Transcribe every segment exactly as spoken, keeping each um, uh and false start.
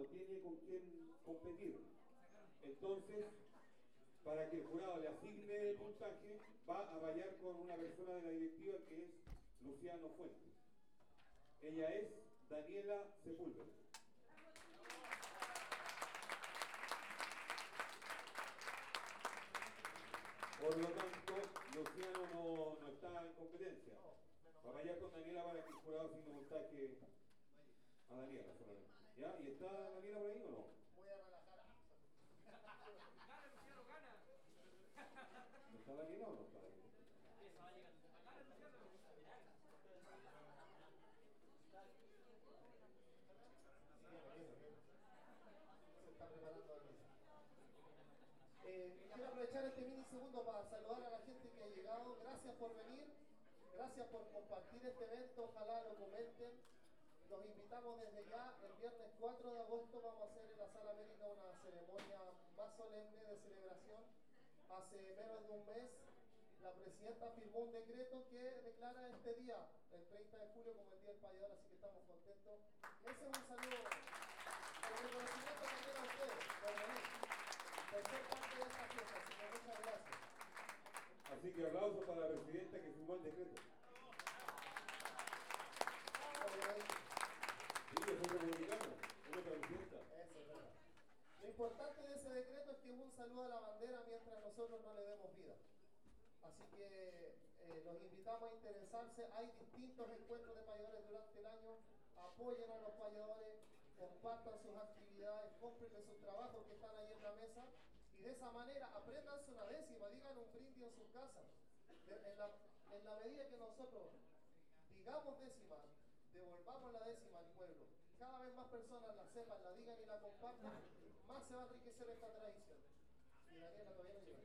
no tiene con quién competir. Entonces, para que el jurado le asigne el puntaje, va a vallar con una persona de la directiva que es Luciano Fuentes. Ella es Daniela Sepúlveda. Por lo tanto, Luciano no, no está en competencia. Va a vallar con Daniela para que el jurado asigne un puntaje a Daniela solamente. ¿Ya? ¿Y está Daniela por ahí o no? Voy a relajar. Gana, Luciano, gana. ¿No está Daniela o no está Daniela? Eso va a llegar. Gana, Luciano. Se está preparando aquí. Eh, quiero aprovechar este minisegundo para saludar a la gente que ha llegado. Gracias por venir, gracias por compartir este evento, ojalá lo comenten. Los invitamos desde ya, el viernes cuatro de agosto vamos a hacer en la Sala América una ceremonia más solemne de celebración. Hace menos de un mes la presidenta firmó un decreto que declara este día, el treinta de julio, como el Día del Payador, así que estamos contentos. Ese es un saludo, el reconocimiento también a ustedes por venir, por ser parte de esta fiesta, así que muchas gracias. Así que aplausos para la presidenta que firmó el decreto. Sí, es un republicano, es otra presidenta. Eso es verdad. Lo importante de ese decreto es que es un saludo a la bandera mientras nosotros no le demos vida. Así que eh, los invitamos a interesarse. Hay distintos encuentros de payadores durante el año. Apoyen a los payadores, compartan sus actividades, cómprenle sus trabajos que están ahí en la mesa y de esa manera apréndanse una décima, digan un brindis en sus casas. En la, en la medida que nosotros digamos décima, devolvamos la décima al pueblo, cada vez más personas la sepan, la digan y la compartan, más se va a enriquecer esta tradición. Y Daniela todavía no llega.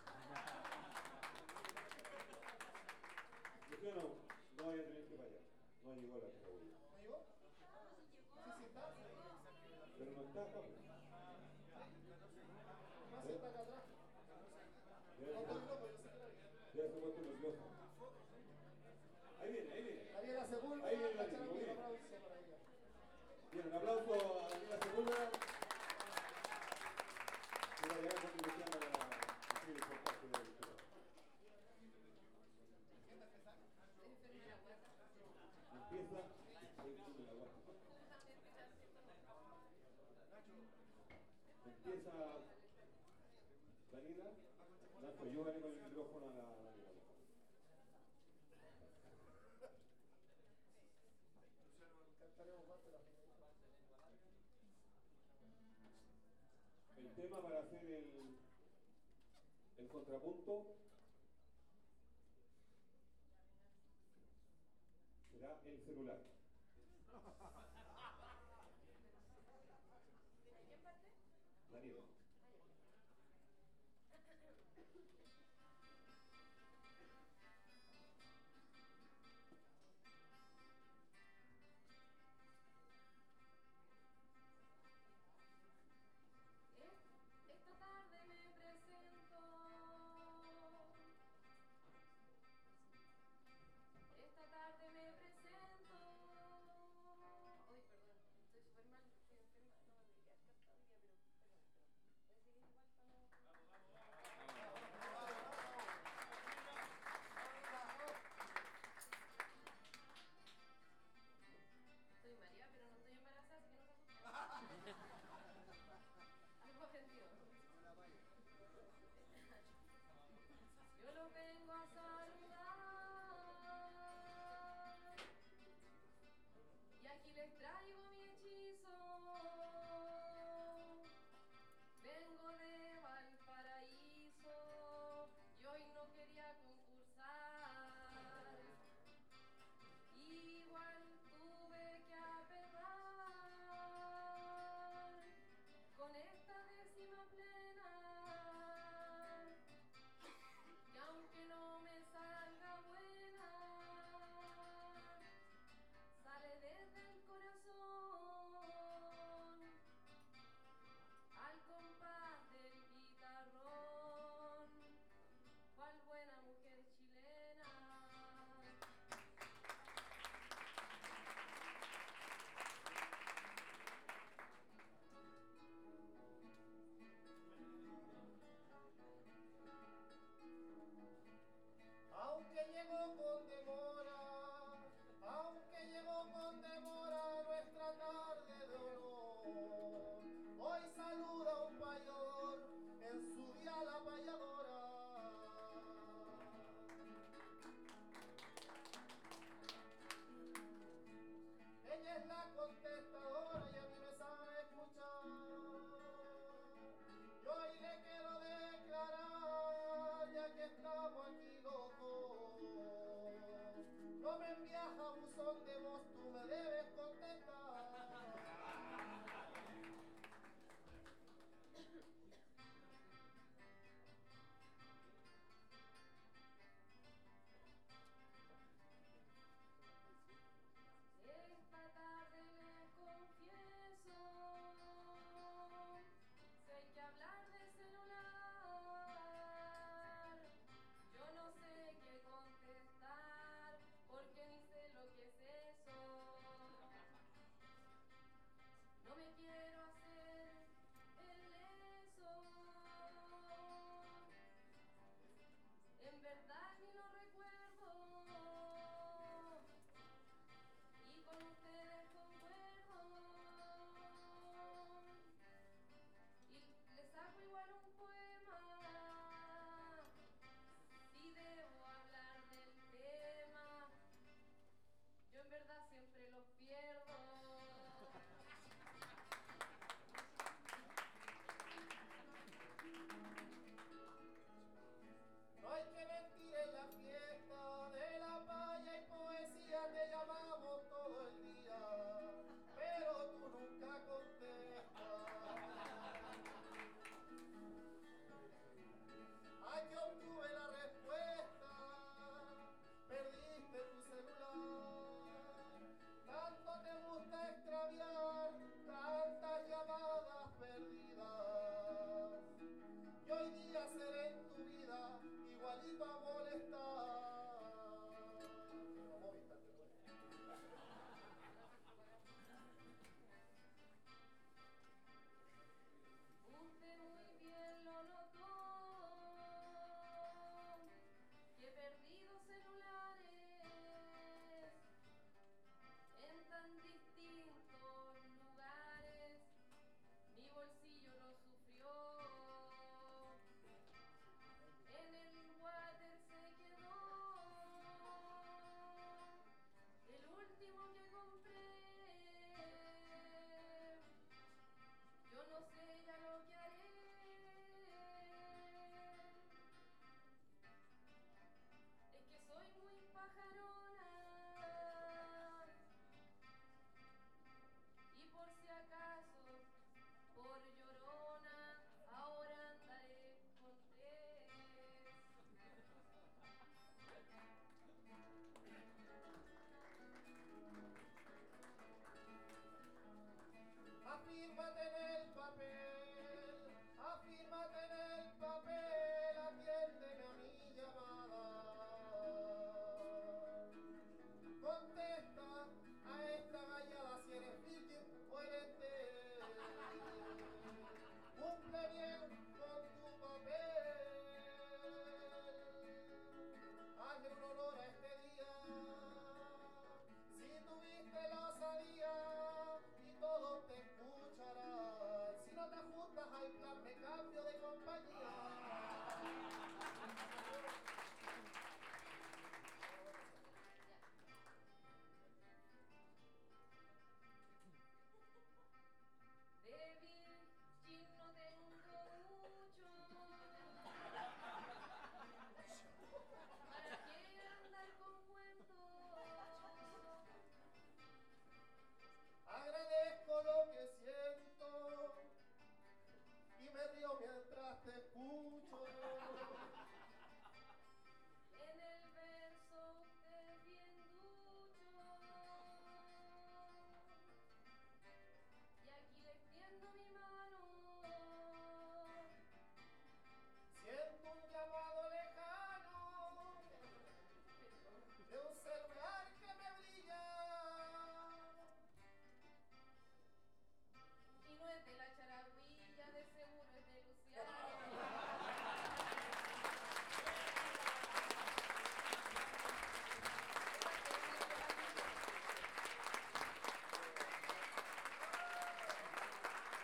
Luciano, no vaya a tener que fallar. No llegó la categoría. ¿No llegó? Sí, sí está. Pero no está acá. Más está acá atrás. No Ya estoy loco, yo sé que la vi. se ha puesto nervioso. Ahí viene, ahí viene. Daniela Sepúlveda, Ahí viene la Daniela, charla, muy un bien. aplauso para ella. Bien, un aplauso a Daniela Sepúlveda. Y va a llegar con Luciano a la decir por parte de la lectura. Empieza el de la guardia. Empieza Daniela. Nacho, yo gané con el micrófono a la Daniela. Cantaremos más de la El tema para hacer el, el contrapunto será el celular.